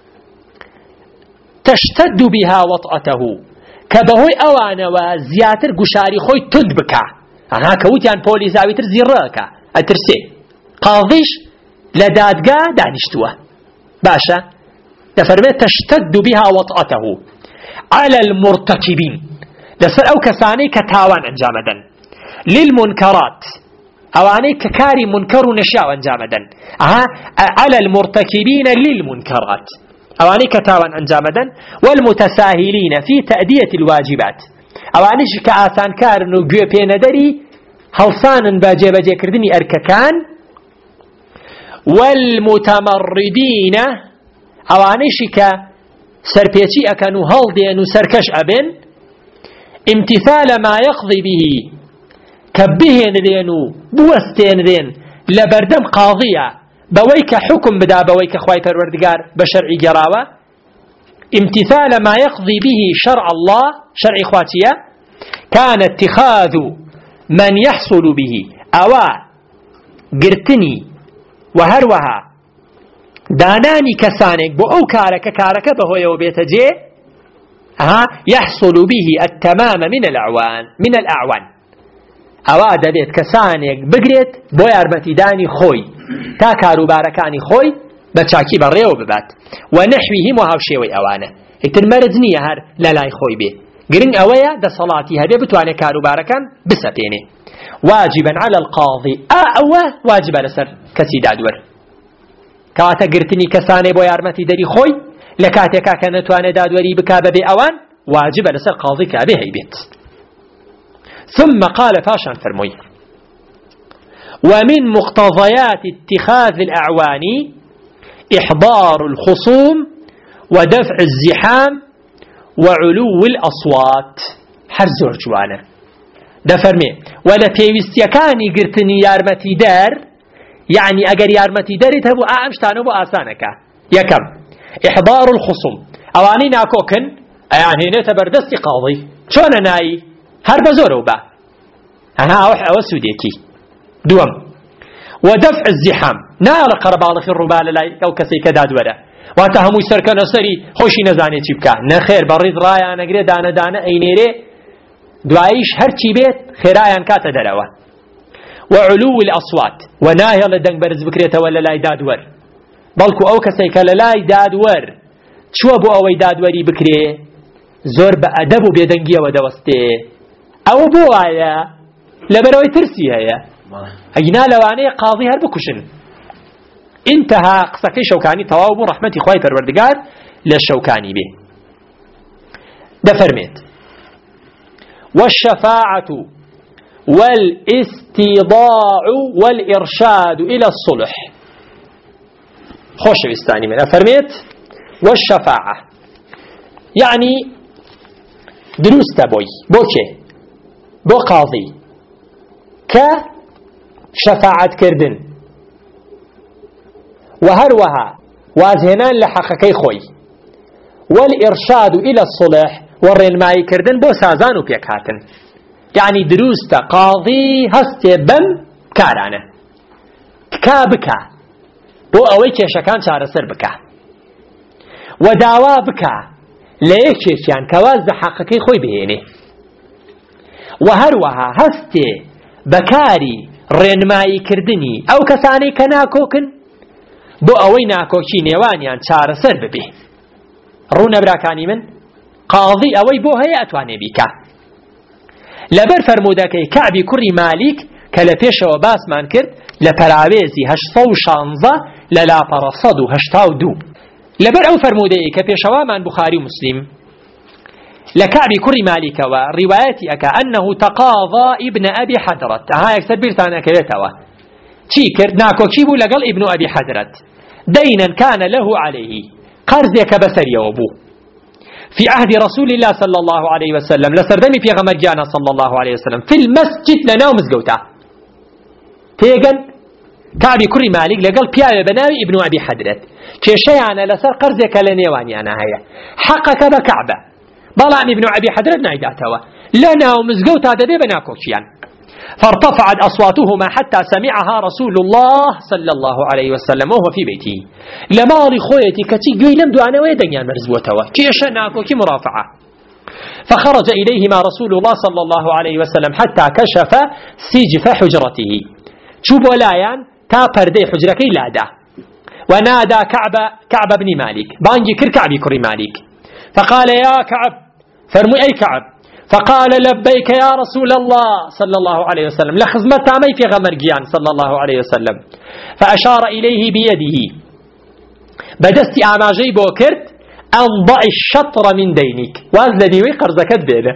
تشتد بها وطأته كبهوي أوان وزياتر قشاري خوي تدبكا كوتيان بوليس عويتر زيراكا أترسي قاضيش لدادقا دانشتوه باشا تفرمي تشتد بها وطأته على المرتكبين لسر أو كساني كتاوان أنجامدا للمنكرات أواني ككاري منكر نشاء أنجامدا على المرتكبين للمنكرات أواني كتاوان أنجامدا والمتساهلين في تأدية الواجبات أواني كآسان كارنو جوبين دري هلصان باجي كردني أرككان والمتمردين أوانيش كسربيتي أكانو هالدين سركش أبن امتثال ما يقضي به كبهن بوستين لبردم قاضية بويك حكم بدا بويك خواي پروردگار بشرعي جراوة امتثال ما يقضي به شرع الله شرع خواتية كان اتخاذ من يحصل به أوا قرتني وهروها داناني كسانك بو أو كارك بهو يوبيتجي يحصل به التمام من الأعوان أوا دبيت كسانك بقريت بو يارمتي داني خوي تا كاروباركاني خوي بچاكي بريو ببات ونحوهم وهاوشيوي أوانه اتنمرزنية هر للاي خوي بي قرن أويا دا صلاتي هبه بتواني كاروباركان بسبيني واجبا على القاضي أوه واجب لسر كسي دادور كاتا قرتني كساني بو يارمتي داري خوي لكاتكا كانتواني دادوري بكابة بأوان واجب لسر قاضي كابه هيبت ثم قال فاشان فرمي ومن مقتضيات اتخاذ الأعوان إحضار الخصوم ودفع الزحام وعلو الأصوات حرزور جوانا دفرمي ولا بيوستيكاني قرتني يارمتي دار يعني أجر يارمتي داري تبو أعمشتانو بو آسانك يكم إحضار الخصوم أواني ناكوكن يعني نتبردست قاضي شون ناي هرب زورو با أنا أوسو ديكي دوم ودفع الزحام نال قربال في الربال لاي أو كسي كداد ولا واتهمو سركن سري خوشي نزاني تبكا نخير بريد رايا نقري دانا اينيري دعايش هرچي بيت خيرايان كاتا دلوا وعلو الأصوات وناهي لدنك برز بكريتا ولا لاي دادور بلكو أو كسي كلالاي دادور شو بو أوي دادوري بكري زور بأدبو بيدنگيا ودوستي أو بو آيا لبروي ترسي هيا أجنا لواني قاضي هر بكشن انتهى قصكي شوكاني تواب رحمتي خواي پروردگار للشوكاني به دفرميت والشفاعة والاستيضاع والإرشاد إلى الصلح خوش بستاني من أفرميت والشفاعة يعني دروس تبوي بوكي بو قاضي كشفاعة كردن وهروها وازهنان لحقكي خوي والإرشاد إلى الصلح والرنماي كردن بو سازانو بيكاتن يعني دروست قاضي هستي بم كارانه بكا بو اوي كيشكان شارسر بكا وداوا بكا ليكيشان كواز حقكي خوي بهيني وهروها هستي بكاري رنماي كردني او كساني كناكوكن بو اوي ناكوكي نيوانيان شارسر ببه رونا براكاني من قاضي اوي بو هي اتواني بيكا لبر فرمودكي كعبي كري مالك كلفيش وباس من كرد لپراويزي هشتو شانزة للا فرصدو هشتاو دو لبر او فرمودكي كبيشوا من بخاري مسلم لكعبي كري مالك وروايتي أكا أنه تقاضى ابن أبي حدرت ها يكسر بيرتانا كيتوا چي كرد ناكو كيبو لقل ابن أبي حدرت دينا كان له عليه قرزك بسر يوبو في عهد رسول الله صلى الله عليه وسلم لسردمي في غمجانا صلى الله عليه وسلم في المسجد لنا ومزقوتا تيغن كعبي كري مالك لقل بياوي بناوي ابن أبي حدرت كيشيانا لسر قرزك لنيوانيانا هيا حقك بكعبة بلان ابن أبي حدرت نايداتوا لنا ومزقوتا دبي بناكوشيان فارتفعت أصواتهما حتى سمعها رسول الله صلى الله عليه وسلم وهو في بيته لمالي خويتي كتي قيلم دوانا ويدنيان مرزبوتوا كيشناكو كي مرافعة فخرج إليهما رسول الله صلى الله عليه وسلم حتى كشف سجف حجرته شوف ولايان تا پردي حجركي لادا ونادى كعب بن مالك بانجي كعبي كري مالك فقال يا كعب فرمي أي كعب فقال لبيك يا رسول الله صلى الله عليه وسلم لخزمت عمي في غمرجيان صلى الله عليه وسلم فأشار إليه بيده بدست أعماجي بوكرت أنضع الشطر من دينك وازلني ويقر زكاة بينه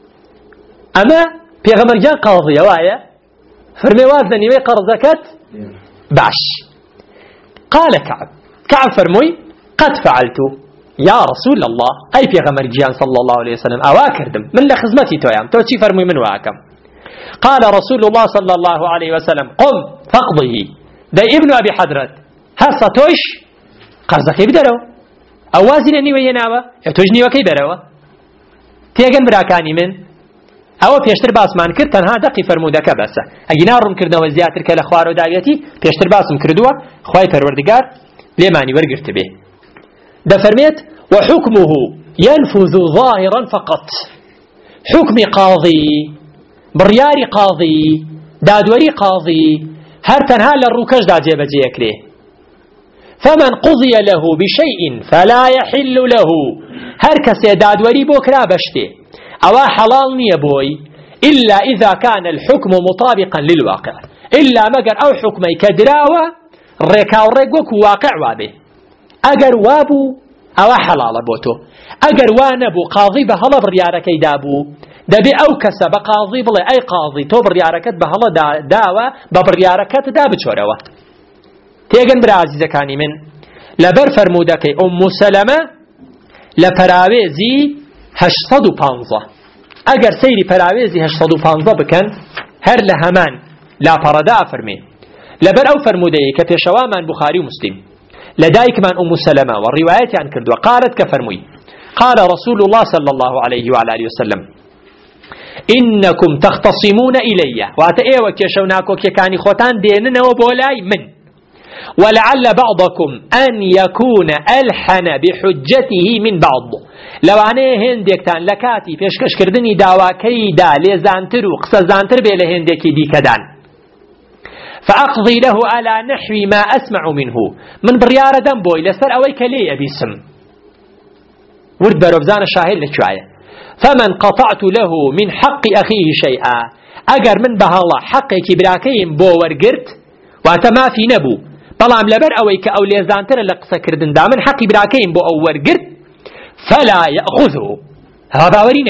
أما في غمرجيان قاضية وايا فرمي وازلني ويقر زكاة باش قال كعب فرمي قد فعلت يا رسول الله أي في غمرجيان صلى الله عليه وسلم أواكردم من لخزمتي تويام تو چي فرمي من واكم قال رسول الله صلى الله عليه وسلم قم فاقضه دي ابن أبي حضرت هسا توش قرزكي بدرو أوازي نيوه يناوه توش نيوه كي بروا تيغن براكاني من او پیشتر باسمان کرد تنها دقی فرمودەکە بەسە ئەگینا ڕوونکردنەوە زیاتر کە لە خوار و داوێتی پێشتر باسم کردووە خوای پەروەردگار لێمانی وەرگرت بێ دەفەرمێت وحكمه ينفذ ظاهرا فقط حكم قاضي بڕیاری قاضي دادوەری قاضي هەر تەنها لە ڕووکەشدا جێبەجێەکرێ فمن قضي له بشيء فلا يحل له هەر کەسێ دادوەری بۆ کرا بەشتێ أو حلال نيبوي إلا إذا كان الحكم مطابقا للواقع إلا مقر أو حكمي كدراوة ريكا وريقوك واقع وابه أقر وابو أو حلال بوتو أقر وانبو قاضي بهلا برياركي دابو دبي أو كسب قاضي بلا أي قاضي تو برياركت بهلا داوة ببرياركت داب چوروا تيغن برازيزة كاني من لبر فرمودك أم سلمة لپراويزي 815 اگر سيري پراويزي 815 بكن هر لهمان لا پردا فرمي لبر او فرموده كپيشوا من بخاري ومسلم لدايك من ام سلمة والروايات عن كردوا قالت كفرمي قال رسول الله صلى الله عليه وعلى اله وسلم انكم تختصمون الي واتايوا كيشوناكو كيكاني خوتان ديننا وبولاي من ولعل بعضكم أن يكون ألحن بحجته من بعض لو عنه هندكتان لكاتي فيشكش كردني داواكي دا لزانتر وقصة زانتر بي لهندكي دي كدان فأقضي له على نحو ما أسمع منه من بريارة دنبوي لسر أويك لي أبي سم ورد بربزان الشاهد لكواية فمن قطعت له من حق أخيه شيئا أجر من بهالله حقك براكيم بو ورقرت واتما في نبو بلام لبر أويك أو ليزانتر لقصة كردن دامن حقي براكيم بو أو ورقرت فلا يأخذه هذا باوري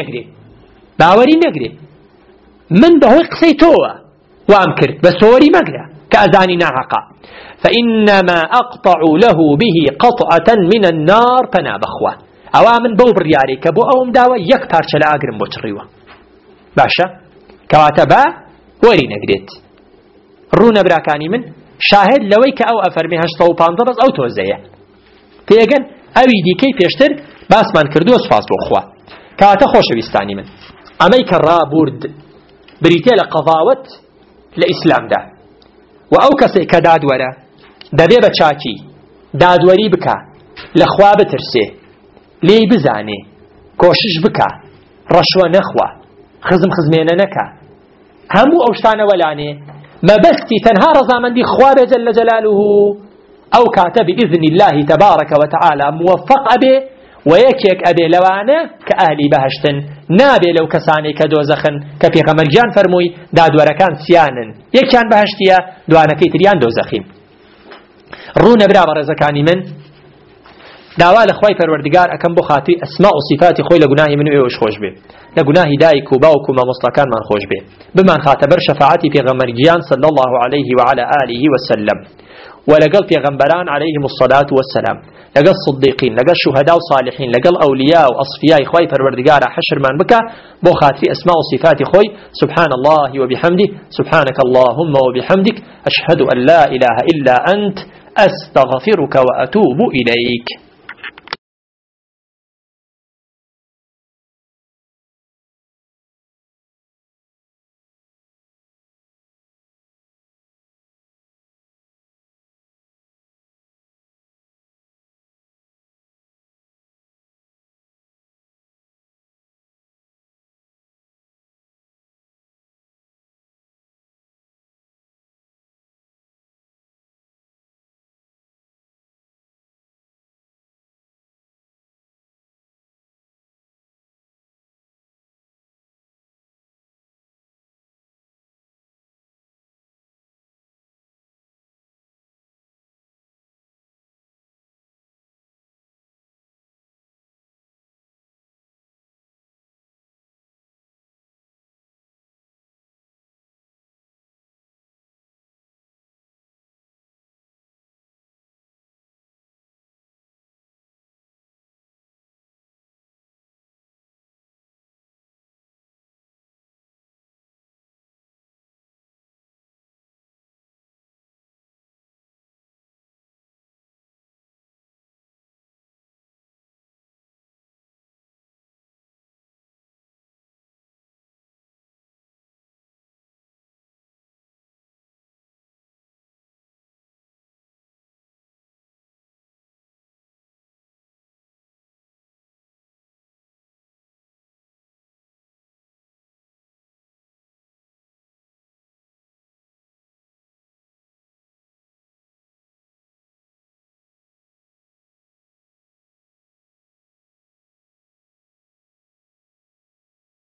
نقري من بهوي قصيتوه وامكرت بس هوري مقرأ كأذاني ناحقا فإنما أقطع له به قطعة من النار فنابخوه أوامن بو برياري كبو أوم داوة يكتار شلا أقرم بوشريوه باشا كواتبا وري نقريت رونا براكاني من شاهد لويك أو أفرمي 815 أو توزيه تيغن أوي دي كيف يشتر باس من كردو سفاس بوخوا كاتا خوش بيستاني من أميك الرابورد بريتي لقضاوت لإسلام دا وأو كسي كدادورا دبي بچاكي دادوري بكا لخوا بترسي لي بزاني كوشش بكا رشوة نخوا خزمينة نكا همو أوشتان ولاني ما بستي تنهار زامن دي خواب جل جلاله أو كاتب بإذن الله تبارك وتعالى موفق أبي ويكيك أبي لوانا كأهلي بهشتن نابي لو كساني كدوزخن كفي غمرجان فرموي داد وركان سيانن يكيان بهشتيا دوانا كيتريان دوزخين رونا برابر زكاني من داوال خوي پروردگار اكم بو خاطر اسماء وصفات خوي لغناهي من ايش خوش به لغناهي دايك وباوكم مستكان من خوش به بما خاطبر شفاعتي في غمرجان صلى الله عليه وعلى اله وسلم ولقل في غنبران عليهم الصلاة والسلام لقل صديقين لقل شهداء وصالحين لقل أولياء وأصفياء خوي پروردگار حشر من بكا بو خاطر اسماء وصفات خوي سبحان الله وبحمده سبحانك اللهم وبحمدك أشهد أن لا إله إلا أنت أستغفرك وأتوب إليك.